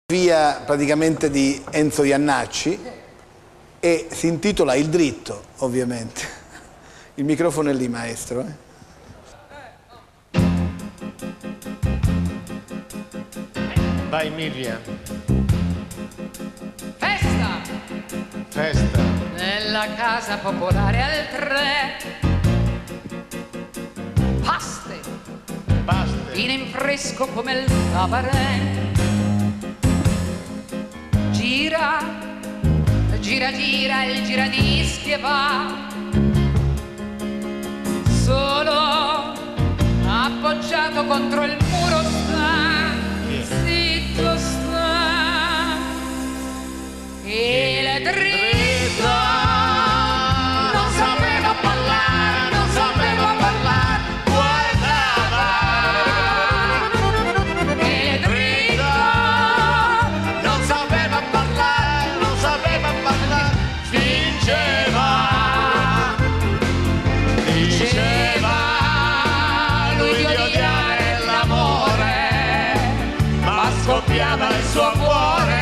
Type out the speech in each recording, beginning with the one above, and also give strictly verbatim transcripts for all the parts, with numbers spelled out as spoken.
Via praticamente di Enzo Jannacci e si intitola Il dritto, ovviamente. Il microfono è lì, maestro. Eh? Vai Miriam. Festa! Festa. Nella casa popolare al tre. Paste. Paste. Vino in fresco come il cabaret. Gira, gira, gira il giradischi e va. Solo appoggiato contro il muro sta. Zitto sta. Il dritto non sapeva parlare, non sapeva parlare, guardava. Il dritto non sapeva parlare, non sapeva parlare, fingeva, diceva lui di odiare l'amore, ma scoppiava il suo cuore.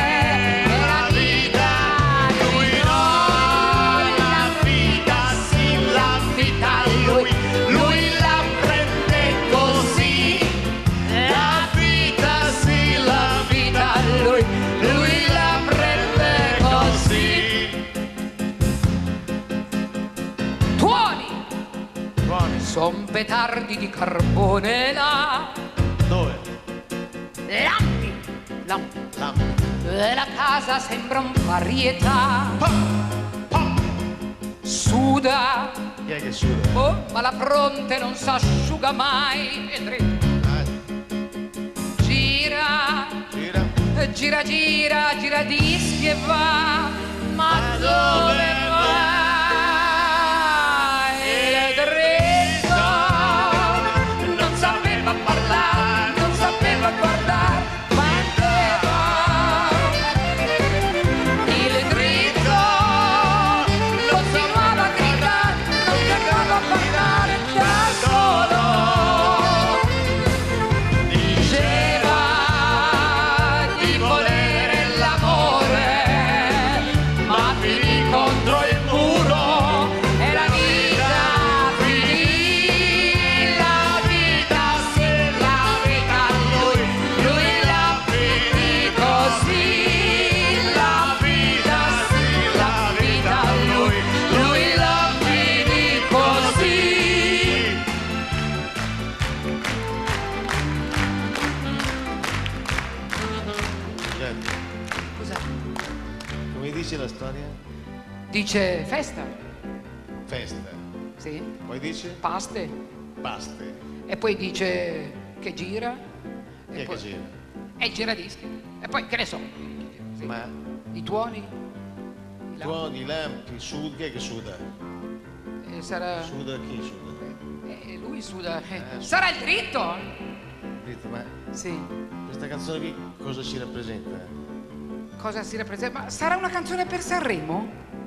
Son petardi di carbone là. Dove? Lampi, lampi. Lampi. La casa sembra un varietà. Pa, pa. Suda. Chi è che suda? Oh, ma la fronte non s'asciuga mai. È dritto. Ah. Gira. Gira. Gira, gira, gira dischi e va. Ma, ma dove va? Come dice la storia? Dice festa. Festa. Sì. Poi dice? Paste. Paste. E poi dice che gira. Chi è poi... che gira? E il giradischi. E poi che ne so. Sì. Ma? I tuoni. I tuoni, i lampi, suda. Chi è che suda? E sarà... Suda chi suda? E lui suda. Eh. Eh, sarà il dritto. Dritto, ma Sì. questa canzone qui cosa ci rappresenta? Cosa si rappresenta? Ma sarà una canzone per Sanremo?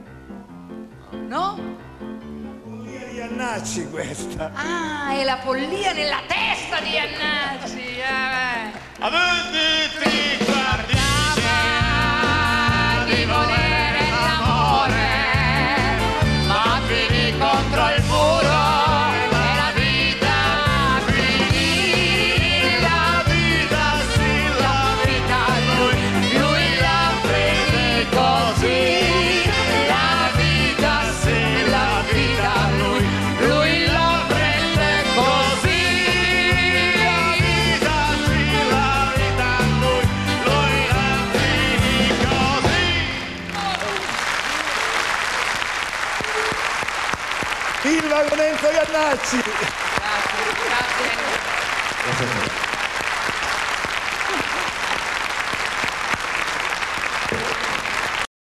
No? Follia di Jannacci questa. Ah, è la follia nella testa di Jannacci. Eh. Avete ti Guardava di volere l'amore, ma finì contro il muro. Viva con Enzo Jannacci!